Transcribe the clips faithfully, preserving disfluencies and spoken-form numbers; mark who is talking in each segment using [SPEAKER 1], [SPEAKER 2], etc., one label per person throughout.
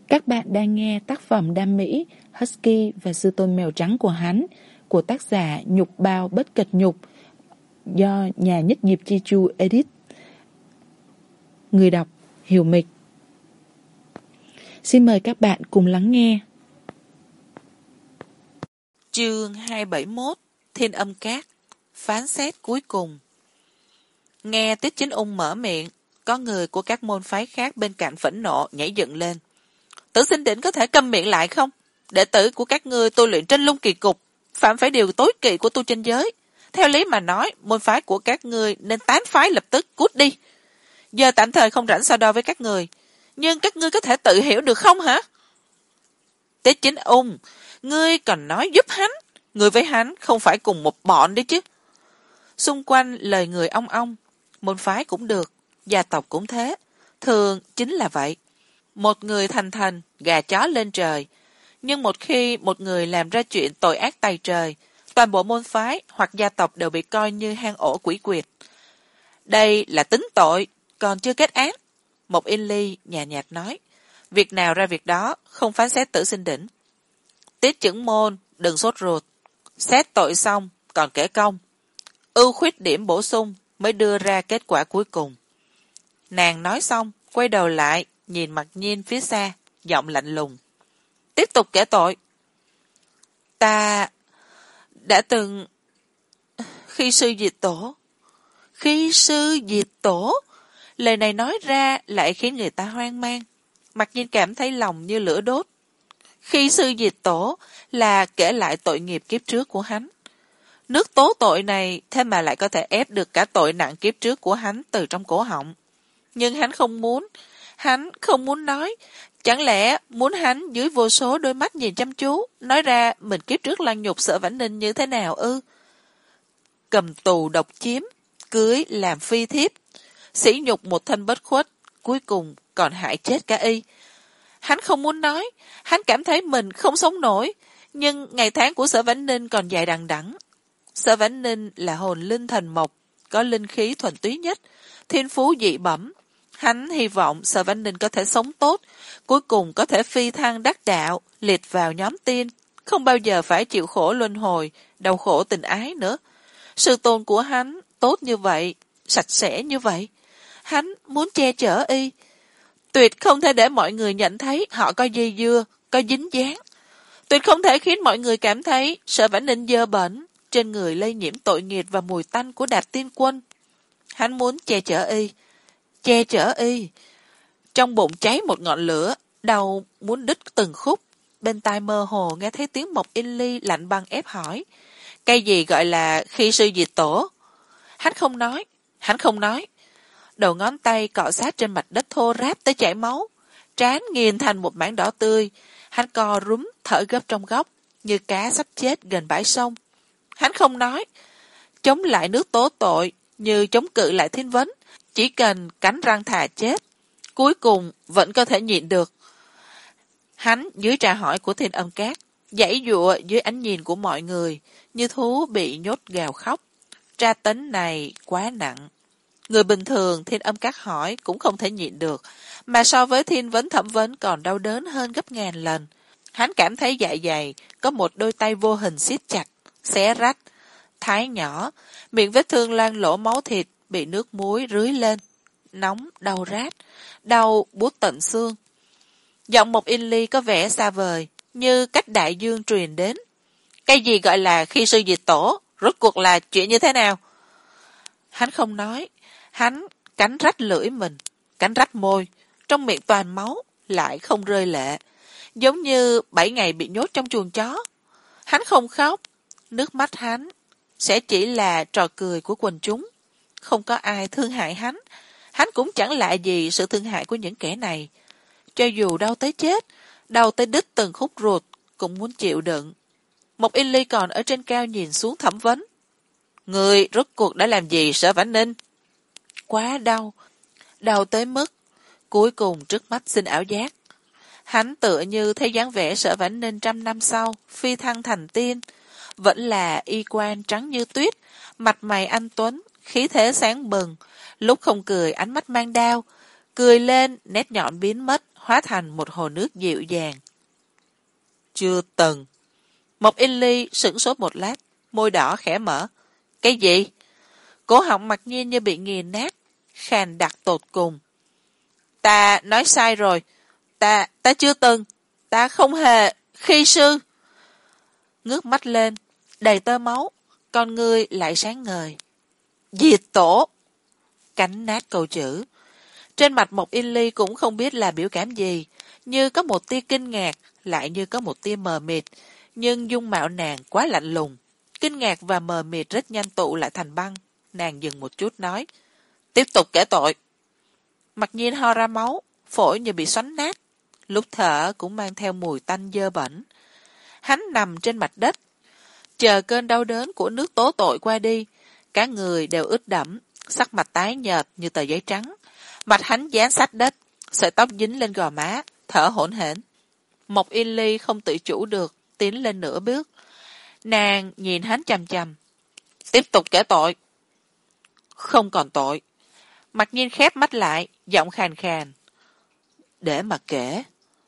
[SPEAKER 1] Các bạn đang nghe tác phẩm Đam Mỹ, Husky và Sư Tôn Mèo Trắng của hắn của tác giả Nhục Bao Bất Kịch Nhục do nhà Nhất Diệp Chi Chu edit. Người đọc Hiểu Mịch. Xin mời các bạn cùng lắng nghe.
[SPEAKER 2] Chương hai bảy mốt Thiên Âm Cát. Phán xét cuối cùng. Nghe Tiết Chính Ung mở miệng, có người của các môn phái khác bên cạnh phẫn nộ nhảy dựng lên. Tử Sinh Đỉnh có thể câm miệng lại không? Đệ tử của các ngươi tu luyện trên Lung Kỳ Cục, phạm phải điều tối kỵ của tu chân giới. Theo lý mà nói, môn phái của các ngươi nên tán phái lập tức, cút đi. Giờ tạm thời không rảnh so đo với các người, nhưng các ngươi có thể tự hiểu được không hả? Tiết Chính Ung, ngươi còn nói giúp hắn, ngươi với hắn không phải cùng một bọn đấy chứ. Xung quanh lời người ong ong, môn phái cũng được, gia tộc cũng thế, thường chính là vậy. Một người thành thành, gà chó lên trời, nhưng một khi một người làm ra chuyện tội ác tày trời, toàn bộ môn phái hoặc gia tộc đều bị coi như hang ổ quỷ quyệt. Đây là tính tội, còn chưa kết án. Một Yên Ly nhàn nhạt nói, việc nào ra việc đó, không phán xét Tử Sinh Đỉnh. Tiết Chưởng Môn, đừng sốt ruột, xét tội xong, còn kể công. Ưu khuyết điểm bổ sung mới đưa ra kết quả cuối cùng. Nàng nói xong, quay đầu lại, nhìn Mặc Nhiên phía xa, giọng lạnh lùng. Tiếp tục kể tội. Ta đã từng... Khi sư diệt tổ... Khi sư diệt tổ... Lời này nói ra lại khiến người ta hoang mang. Mặc Nhiên cảm thấy lòng như lửa đốt. Khi sư diệt tổ là kể lại tội nghiệp kiếp trước của hắn. Nước tố tội này thế mà lại có thể ép được cả tội nặng kiếp trước của hắn từ trong cổ họng. Nhưng hắn không muốn, hắn không muốn nói. Chẳng lẽ muốn hắn dưới vô số đôi mắt nhìn chăm chú, nói ra mình kiếp trước lăng nhục Sở Vãnh Ninh như thế nào ư? Cầm tù độc chiếm, cưới làm phi thiếp, sỉ nhục một thân bất khuất, cuối cùng còn hại chết cả y. Hắn không muốn nói, hắn cảm thấy mình không sống nổi, nhưng ngày tháng của Sở Vãnh Ninh còn dài đằng đẵng. Sở Vãnh Ninh là hồn linh thần mộc, có linh khí thuần túy nhất, thiên phú dị bẩm. Hắn hy vọng Sở Vãnh Ninh có thể sống tốt, cuối cùng có thể phi thăng đắc đạo, liệt vào nhóm tiên, không bao giờ phải chịu khổ luân hồi, đau khổ tình ái nữa. Sư tôn của hắn tốt như vậy, sạch sẽ như vậy. Hắn muốn che chở y. Tuyệt không thể để mọi người nhận thấy họ có dây dưa, có dính dáng. Tuyệt không thể khiến mọi người cảm thấy Sở Vãnh Ninh dơ bẩn, trên người lây nhiễm tội nghiệt và mùi tanh của Đạp Tiên Quân. Hắn muốn che chở y, che chở y. Trong bụng cháy một ngọn lửa, đầu muốn đứt từng khúc. Bên tai mơ hồ nghe thấy tiếng Mộc Yên Ly lạnh băng ép hỏi. Cái gì gọi là khi sư diệt tổ? Hắn không nói, hắn không nói. Đầu ngón tay cọ sát trên mặt đất thô ráp tới chảy máu, trán nghiền thành một mảng đỏ tươi. Hắn co rúm thở gấp trong góc, như cá sắp chết gần bãi sông. Hắn không nói. Chống lại nước tố tội, như chống cự lại thiên vấn, chỉ cần cắn răng thà chết, cuối cùng vẫn có thể nhịn được. Hắn dưới trà hỏi của Thiên Âm Cát, giãy giụa dưới ánh nhìn của mọi người, như thú bị nhốt gào khóc. Tra tấn này quá nặng. Người bình thường Thiên Âm Cát hỏi cũng không thể nhịn được, mà so với thiên vấn thẩm vấn còn đau đớn hơn gấp ngàn lần. Hắn cảm thấy dạ dày có một đôi tay vô hình siết chặt, xé rách, thái nhỏ, miệng vết thương loang lỗ máu thịt bị nước muối rưới lên, nóng, đau rát, đau buốt tận xương. Giọng Mộc Yên Ly có vẻ xa vời, như cách đại dương truyền đến. Cái gì gọi là khi sư diệt tổ, rốt cuộc là chuyện như thế nào? Hắn không nói, hắn cắn rách lưỡi mình, cắn rách môi, trong miệng toàn máu, lại không rơi lệ, giống như bảy ngày bị nhốt trong chuồng chó. Hắn không khóc, nước mắt hắn sẽ chỉ là trò cười của quần chúng. Không có ai thương hại hắn, hắn cũng chẳng lạ gì sự thương hại của những kẻ này. Cho dù đau tới chết, đau tới đứt từng khúc ruột, cũng muốn chịu đựng. Một Yên Ly còn ở trên cao nhìn xuống thẩm vấn. Người rốt cuộc đã làm gì Sở Vãnh Ninh? Quá đau, đau tới mức, cuối cùng trước mắt xin ảo giác. Hắn tựa như thấy dáng vẻ Sở Vãnh Ninh trăm năm sau, phi thăng thành tiên, vẫn là y quan trắng như tuyết, mặt mày anh tuấn, khí thế sáng bừng, lúc không cười ánh mắt mang đao, cười lên nét nhọn biến mất, hóa thành một hồ nước dịu dàng. Chưa từng. Một In Ly sửng sốt một lát, môi đỏ khẽ mở. Cái gì? Cổ họng Mặc Nhiên như bị nghiền nát, khàn đặc tột cùng. Ta nói sai rồi. Ta, ta chưa từng. Ta không hề, khi sư. Ngước mắt lên, đầy tơ máu, con ngươi lại sáng ngời. Diệt tổ. Cắn nát câu chữ. Trên mặt một In Ly cũng không biết là biểu cảm gì, như có một tia kinh ngạc, lại như có một tia mờ mịt, nhưng dung mạo nàng quá lạnh lùng. Kinh ngạc và mờ mịt rất nhanh tụ lại thành băng. Nàng dừng một chút nói. Tiếp tục kể tội. Mặc Nhiên ho ra máu, phổi như bị xoắn nát. Lúc thở cũng mang theo mùi tanh dơ bẩn. Hắn nằm trên mặt đất, chờ cơn đau đớn của nước tố tội qua đi. Cả người đều ướt đẫm, sắc mặt tái nhợt như tờ giấy trắng. Mặt hắn dán sát đất, sợi tóc dính lên gò má, thở hổn hển. Mộc In Ly không tự chủ được, tiến lên nửa bước. Nàng nhìn hắn chằm chằm. Tiếp tục kể tội. Không còn tội. Mặc Nhiên khép mắt lại, giọng khàn khàn. Để mà kể.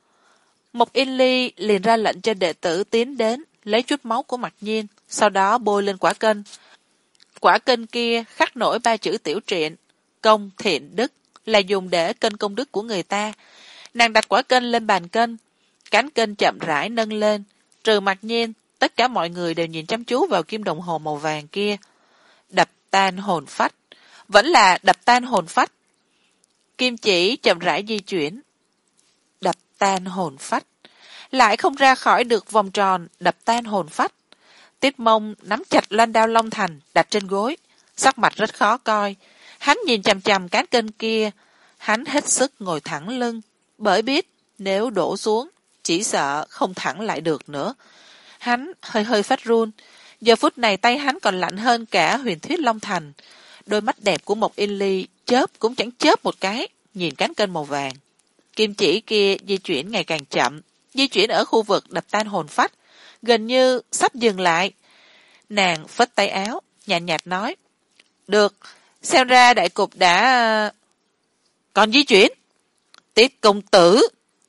[SPEAKER 2] Mộc In Ly liền ra lệnh cho đệ tử tiến đến, lấy chút máu của Mặc Nhiên, sau đó bôi lên quả kênh. Quả kênh kia khắc nổi ba chữ tiểu truyện, công, thiện, đức, là dùng để kênh công đức của người ta. Nàng đặt quả kênh lên bàn kênh, cánh kênh chậm rãi nâng lên, trừ Mặc Nhiên, tất cả mọi người đều nhìn chăm chú vào kim đồng hồ màu vàng kia. Đập tan hồn phách, vẫn là đập tan hồn phách. Kim chỉ chậm rãi di chuyển. Đập tan hồn phách, lại không ra khỏi được vòng tròn đập tan hồn phách. Tiết Mông nắm chặt loan đao Long Thành đặt trên gối, sắc mặt rất khó coi. Hắn nhìn chằm chằm cán kênh kia, hắn hết sức ngồi thẳng lưng, bởi biết nếu đổ xuống, chỉ sợ không thẳng lại được nữa. Hắn hơi hơi phát run, giờ phút này tay hắn còn lạnh hơn cả huyền thuyết Long Thành. Đôi mắt đẹp của Mộc In Ly chớp cũng chẳng chớp một cái, nhìn cán kênh màu vàng. Kim chỉ kia di chuyển ngày càng chậm, di chuyển ở khu vực đập tan hồn phách, gần như sắp dừng lại. Nàng phất tay áo, nhàn nhạt, nhạt nói. Được, xem ra đại cục đã... Còn di chuyển. Tiết công tử.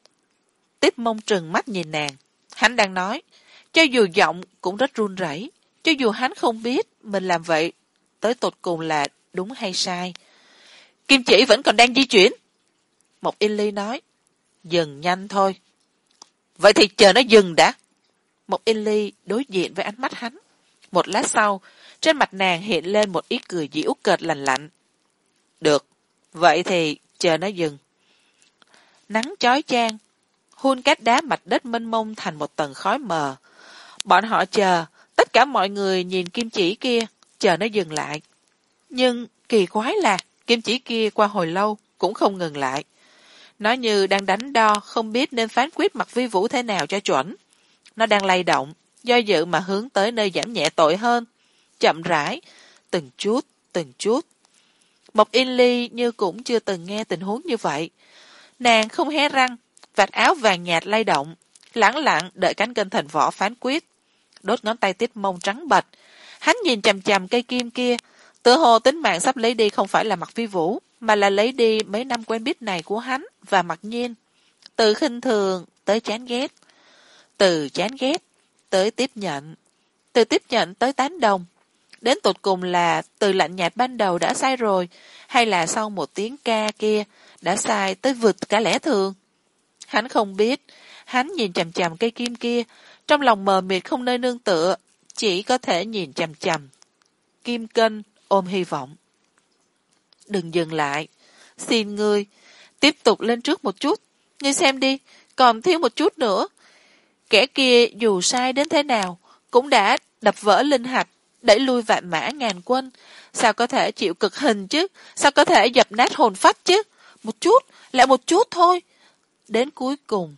[SPEAKER 2] Tiết Mông trừng mắt nhìn nàng. Hắn đang nói, cho dù giọng cũng rất run rẩy, cho dù hắn không biết mình làm vậy tới tột cùng là đúng hay sai. Kim chỉ vẫn còn đang di chuyển. Một In Ly nói, dừng nhanh thôi. Vậy thì chờ nó dừng đã. Một In Ly đối diện với ánh mắt hắn. Một lát sau, trên mặt nàng hiện lên một ý cười giễu cợt lành lạnh. Được, vậy thì chờ nó dừng. Nắng chói chang, hun cát đá mặt đất mênh mông thành một tầng khói mờ. Bọn họ chờ, tất cả mọi người nhìn kim chỉ kia, chờ nó dừng lại. Nhưng kỳ quái là, kim chỉ kia qua hồi lâu cũng không ngừng lại. Nó như đang đánh đo, không biết nên phán quyết Mặc Vi Vũ thế nào cho chuẩn. Nó đang lay động, do dự mà hướng tới nơi giảm nhẹ tội hơn. Chậm rãi, từng chút, từng chút. Mộc In Ly như cũng chưa từng nghe tình huống như vậy. Nàng không hé răng, vạt áo vàng nhạt lay động, lẳng lặng đợi cánh kênh thành vỏ phán quyết. Đốt ngón tay Tiết Mông trắng bệch. Hắn nhìn chằm chằm cây kim kia, tựa hồ tính mạng sắp lấy đi không phải là Mặc Vi Vũ, mà là lấy đi mấy năm quen biết này của hắn và Mặc Nhiên. Từ khinh thường tới chán ghét, từ chán ghét tới tiếp nhận, từ tiếp nhận tới tán đồng. Đến tột cùng là từ lạnh nhạt ban đầu đã sai rồi, hay là sau một tiếng ca kia đã sai tới vượt cả lẽ thường. Hắn không biết, hắn nhìn chằm chằm cây kim kia, trong lòng mờ mịt không nơi nương tựa, chỉ có thể nhìn chằm chằm. Kim kênh ôm hy vọng. Đừng dừng lại, xin ngươi, tiếp tục lên trước một chút, ngươi xem đi, còn thiếu một chút nữa. Kẻ kia dù sai đến thế nào, cũng đã đập vỡ linh hạch, đẩy lui vạn mã ngàn quân. Sao có thể chịu cực hình chứ? Sao có thể dập nát hồn phách chứ? Một chút, lại một chút thôi. Đến cuối cùng,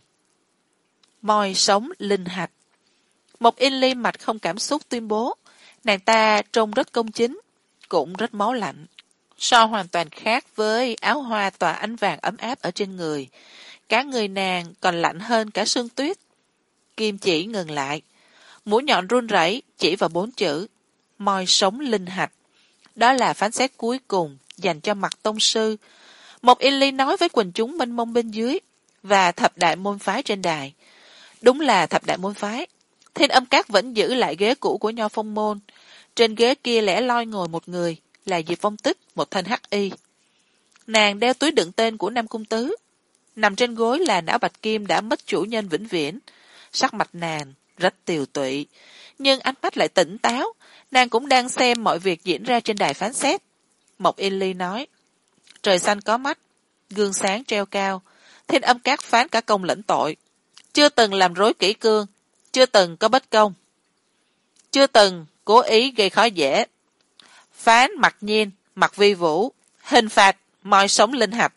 [SPEAKER 2] moi sống linh hạch. Một In Ly mặt không cảm xúc tuyên bố, nàng ta trông rất công chính, cũng rất máu lạnh. So hoàn toàn khác với áo hoa tỏa ánh vàng ấm áp ở trên người. Cả người nàng còn lạnh hơn cả sương tuyết. Kim chỉ ngừng lại. Mũi nhọn run rẩy chỉ vào bốn chữ. Moi sống linh hạch. Đó là phán xét cuối cùng dành cho Mặc tông sư. Một In Ly nói với quần chúng mênh mông bên dưới. và thập đại môn phái trên đài. Đúng là thập đại môn phái. Thiên Âm Các vẫn giữ lại ghế cũ của Nho Phong môn. Trên ghế kia lẻ loi ngồi một người, là Diệp Vong Tích, một thân hắc y. Nàng đeo túi đựng tên của Nam Cung Tứ. Nằm trên gối là não bạch kim đã mất chủ nhân vĩnh viễn. Sắc mặt nàng rất tiều tụy, nhưng ánh mắt lại tỉnh táo. Nàng cũng đang xem mọi việc diễn ra trên đài phán xét. Mộc Yên Ly nói, trời xanh có mắt, gương sáng treo cao. Thiên Âm Các phán cả công lẫn tội, chưa từng làm rối kỷ cương, chưa từng có bất công, chưa từng cố ý gây khó dễ. Phán mặc nhiên, mặc vi vũ, hình phạt moi sống linh hạch.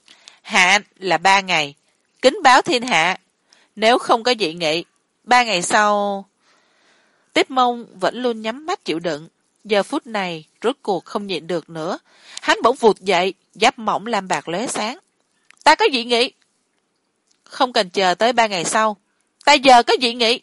[SPEAKER 2] Hạn là ba ngày, kính báo thiên hạ, nếu không có dị nghị, ba ngày sau. Tiết Mông vẫn luôn nhắm mắt chịu đựng, giờ phút này rốt cuộc không nhịn được nữa. Hắn bỗng vụt dậy, giáp mỏng lam bạc lóe sáng. Ta có dị nghị. Không cần chờ tới ba ngày sau, ta giờ có dị nghị.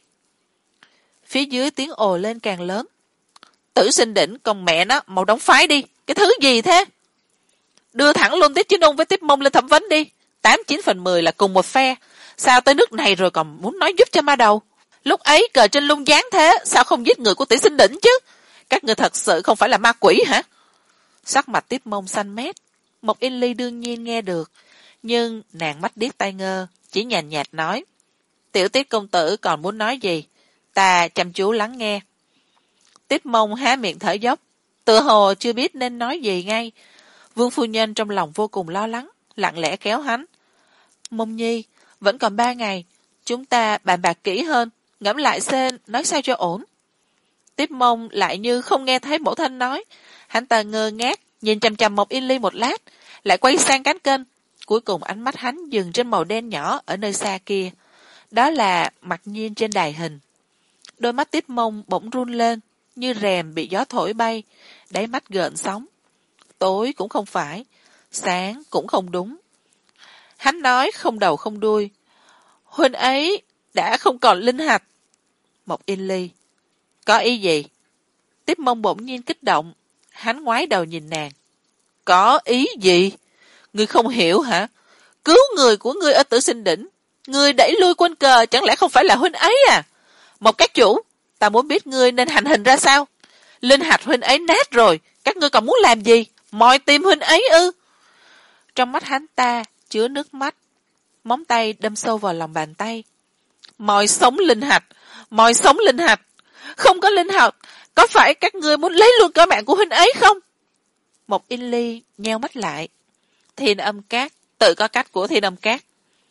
[SPEAKER 2] Phía dưới tiếng ồ lên càng lớn. Tử Sinh Đỉnh, con mẹ nó, mau đóng phái đi, cái thứ gì thế? Đưa thẳng luôn Tiết Chính Ung với Tiết Mông lên thẩm vấn đi. Tám chín phần mười là cùng một phe, sao tới nước này rồi còn muốn nói giúp cho ma đầu? Lúc ấy cờ trên lung dáng thế, sao không giết người của Tử Sinh Đỉnh chứ? Các người thật sự không phải là ma quỷ hả? Sắc mặt Tiết Mông xanh mét. Mộc Yên Ly đương nhiên nghe được, nhưng nàng mắt điếc tai ngơ, chỉ nhàn nhạt nói, Tiểu Tiết công tử còn muốn nói gì? Ta chăm chú lắng nghe. Tiết Mông há miệng thở dốc, tựa hồ chưa biết nên nói gì ngay. Vương phu nhân trong lòng vô cùng lo lắng, lặng lẽ kéo hắn. Mông nhi, vẫn còn ba ngày, chúng ta bàn bạc kỹ hơn, ngẫm lại xem nói sao cho ổn. Tiết Mông lại như không nghe thấy mẫu thân nói. Hắn ta ngơ ngác, nhìn chằm chằm Mộc Yên Ly một lát, lại quay sang cán kênh. Cuối cùng ánh mắt hắn dừng trên màu đen nhỏ ở nơi xa kia. Đó là Mặc Nhiên trên đài hình. Đôi mắt Tiết Mông bỗng run lên, như rèm bị gió thổi bay, đáy mắt gợn sóng. Tối cũng không phải, sáng cũng không đúng. Hắn nói không đầu không đuôi. Huynh ấy đã không còn linh hạch. Mộc Yên Ly, có ý gì? Tiết Mông bỗng nhiên kích động. Hắn ngoái đầu nhìn nàng. Có ý gì? Ngươi không hiểu hả? Cứu người của ngươi ở Tử Sinh Đỉnh, ngươi đẩy lui quân cờ chẳng lẽ không phải là huynh ấy à? Một các chủ, ta muốn biết ngươi nên hành hình ra sao? Linh hạch huynh ấy nát rồi, các ngươi còn muốn làm gì? Moi tim huynh ấy ư? Trong mắt hắn ta chứa nước mắt, móng tay đâm sâu vào lòng bàn tay. Moi sống linh hạch, moi sống linh hạch, không có linh hạch, có phải các ngươi muốn lấy luôn cả mạng của huynh ấy không? Mộc Yên Ly nheo mắt lại. Thiên Âm Các, tự có cách của Thiên Âm Các.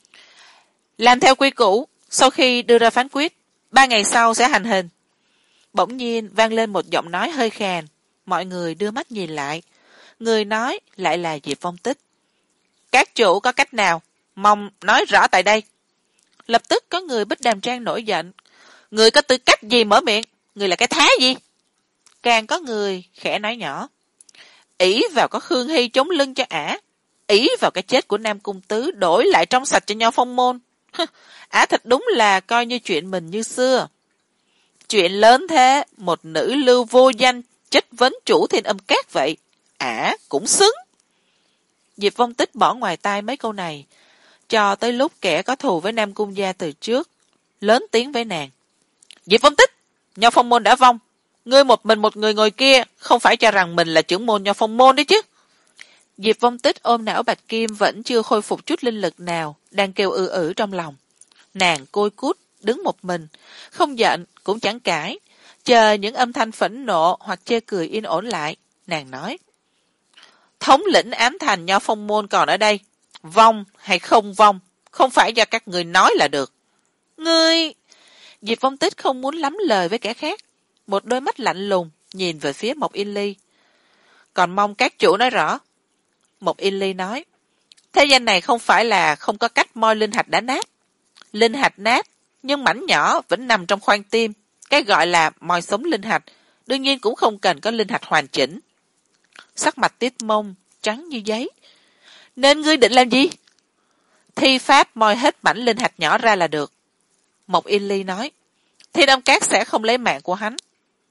[SPEAKER 2] Làm theo quy củ, sau khi đưa ra phán quyết, ba ngày sau sẽ hành hình. Bỗng nhiên vang lên một giọng nói hơi khàn. Mọi người đưa mắt nhìn lại. Người nói lại là Diệp Vong Tích. Các chủ có cách nào? Mong nói rõ tại đây. Lập tức có người Bích Đàm Trang nổi giận. Người có tư cách gì mở miệng? Người là cái thá gì? Càng có người khẽ nói nhỏ. Ỷ vào có Khương Hy chống lưng cho ả, ỷ vào cái chết của Nam Cung Tứ đổi lại trong sạch cho Nho Phong môn. Ả thật đúng là coi như chuyện mình như xưa. Chuyện lớn thế, một nữ lưu vô danh chất vấn chủ Thiên Âm Các vậy, ả cũng xứng. Diệp Vong Tích bỏ ngoài tai mấy câu này, cho tới lúc kẻ có thù với Nam Cung gia từ trước lớn tiếng với nàng. Diệp Vong Tích, Nho Phong môn đã vong, ngươi một mình một người ngồi kia, không phải cho rằng mình là trưởng môn Nho Phong môn đấy chứ? Diệp Vong Tích ôm não bạch kim vẫn chưa khôi phục chút linh lực nào, đang kêu ư ử trong lòng. Nàng côi cút đứng một mình, không giận cũng chẳng cãi, chờ những âm thanh phẫn nộ hoặc chê cười yên ổn lại. Nàng nói, thống lĩnh ám thành Nho Phong môn còn ở đây, vong hay không vong, không phải do các người nói là được. Ngươi... Diệp Vong Tích không muốn lắm lời với kẻ khác, một đôi mắt lạnh lùng nhìn về phía Mộc Yên Ly. Còn mong các chủ nói rõ. Mộc Yên Ly nói, thế gian này không phải là không có cách moi linh hạch đã nát. Linh hạch nát, nhưng mảnh nhỏ vẫn nằm trong khoang tim. Cái gọi là moi sống linh hạch, đương nhiên cũng không cần có linh hạch hoàn chỉnh. Sắc mặt Tiết Mông trắng như giấy. Nên ngươi định làm gì? Thi pháp moi hết mảnh linh hạch nhỏ ra là được. Mộc Yên Ly nói, Thiên Âm Các sẽ không lấy mạng của hắn.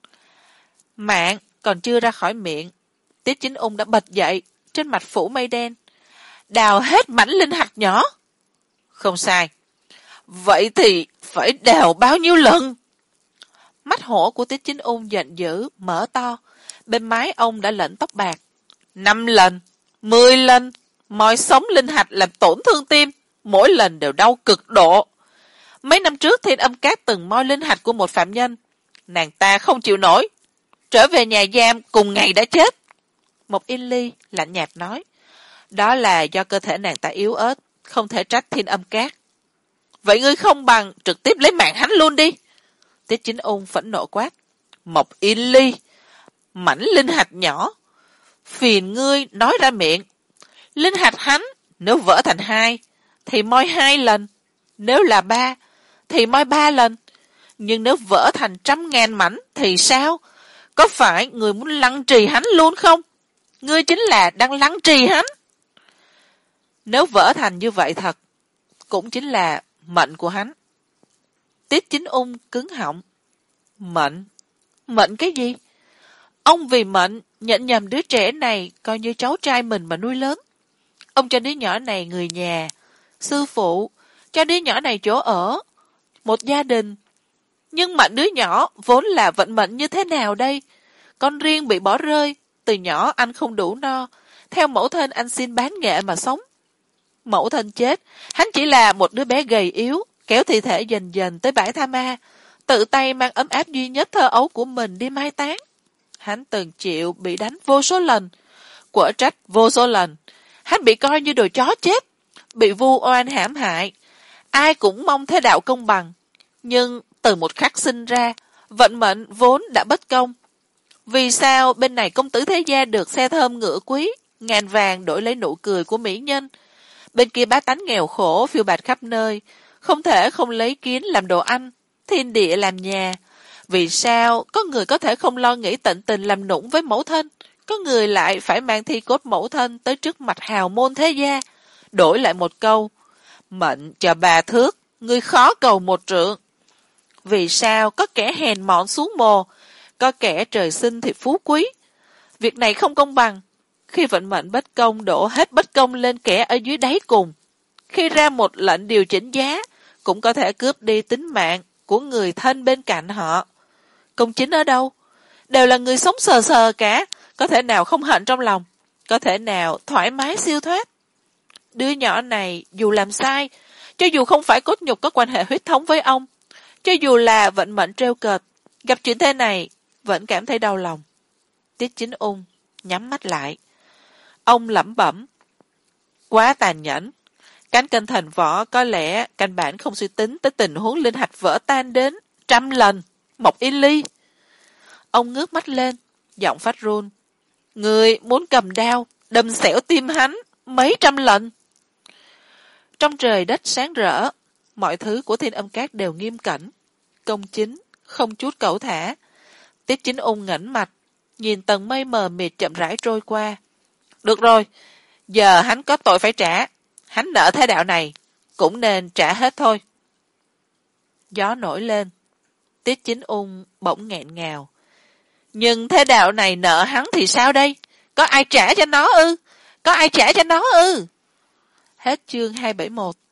[SPEAKER 2] Mạng còn chưa ra khỏi miệng, Tiết Chính Ung đã bật dậy, trên mặt phủ mây đen. Đào hết mảnh linh hạch nhỏ. Không sai. Vậy thì phải đào bao nhiêu lần? Mắt hổ của Tiết Chính Ung giận dữ, mở to. Bên mái ông đã lệnh tóc bạc. Năm lần, mười lần, moi sống linh hạch làm tổn thương tim, mỗi lần đều đau cực độ. Mấy năm trước Thiên Âm Các từng moi linh hạch của một phạm nhân. Nàng ta không chịu nổi, trở về nhà giam cùng ngày đã chết. Một Yên Ly lạnh nhạt nói. Đó là do cơ thể nàng ta yếu ớt, không thể trách Thiên Âm Các. Vậy ngươi không bằng trực tiếp lấy mạng hắn luôn đi. Tiết Chính Ung phẫn nộ quát. Mộc Yên Ly, mảnh linh hạch nhỏ, phiền ngươi nói ra miệng. Linh hạch hắn nếu vỡ thành hai thì moi hai lần, nếu là ba thì moi ba lần, nhưng nếu vỡ thành trăm ngàn mảnh thì sao? Có phải người muốn lăng trì hắn luôn không? Ngươi chính là đang lăng trì hắn. Nếu vỡ thành như vậy thật, cũng chính là mệnh của hắn. Tiết Chính Ung cứng họng. Mệnh? Mệnh cái gì? Ông vì mệnh nhận nhầm đứa trẻ này coi như cháu trai mình mà nuôi lớn. Ông cho đứa nhỏ này người nhà, sư phụ, cho đứa nhỏ này chỗ ở, một gia đình. Nhưng mà đứa nhỏ vốn là vận mệnh như thế nào đây? Con riêng bị bỏ rơi, từ nhỏ anh không đủ no, theo mẫu thân anh xin bán nghệ mà sống. Mẫu thân chết, hắn chỉ là một đứa bé gầy yếu, kéo thi thể dần dần tới bãi tha ma, tự tay mang ấm áp duy nhất thơ ấu của mình đi mai táng. Hắn từng chịu bị đánh vô số lần, quở trách vô số lần. Hắn bị coi như đồ chó chết, bị vu oan hãm hại. Ai cũng mong thế đạo công bằng, nhưng từ một khắc sinh ra, vận mệnh vốn đã bất công. Vì sao bên này công tử thế gia được xe thơm ngựa quý, ngàn vàng đổi lấy nụ cười của mỹ nhân? Bên kia bá tánh nghèo khổ phiêu bạt khắp nơi, không thể không lấy kiến làm đồ ăn, thiên địa làm nhà. Vì sao có người có thể không lo nghĩ tận tình làm nũng với mẫu thân, có người lại phải mang thi cốt mẫu thân tới trước mặt hào môn thế gia, đổi lại một câu, mệnh cho bà thước, ngươi khó cầu một trượng. Vì sao có kẻ hèn mọn xuống mồ, có kẻ trời sinh thì phú quý? Việc này không công bằng. Khi vận mệnh bất công đổ hết bất công lên kẻ ở dưới đáy cùng. Khi ra một lệnh điều chỉnh giá, cũng có thể cướp đi tính mạng của người thân bên cạnh họ. Công chính ở đâu? Đều là người sống sờ sờ cả, có thể nào không hận trong lòng, có thể nào thoải mái siêu thoát. Đứa nhỏ này dù làm sai, cho dù không phải cốt nhục có quan hệ huyết thống với ông, cho dù là vận mệnh trêu cợt, gặp chuyện thế này vẫn cảm thấy đau lòng. Tiết Chính Ung nhắm mắt lại. Ông lẩm bẩm. Quá tàn nhẫn. Cánh cân thành võ có lẽ căn bản không suy tính tới tình huống linh hạch vỡ tan đến trăm lần. Mộc Yên Ly. Ông ngước mắt lên, giọng phát run. Người muốn cầm đao, đâm xẻo tim hắn mấy trăm lần. Trong trời đất sáng rỡ, mọi thứ của Thiên Âm Các đều nghiêm cẩn, công chính, không chút cẩu thả. Tiết Chính Ung ngẩng mặt, nhìn tầng mây mờ mịt chậm rãi trôi qua. Được rồi, giờ hắn có tội phải trả, hắn nợ thế đạo này, cũng nên trả hết thôi. Gió nổi lên, Tiết Chính Ung bỗng nghẹn ngào. Nhưng thế đạo này nợ hắn thì sao đây? Có ai trả cho nó ư? Có ai trả cho nó ư? Hết chương hai trăm bảy mươi mốt.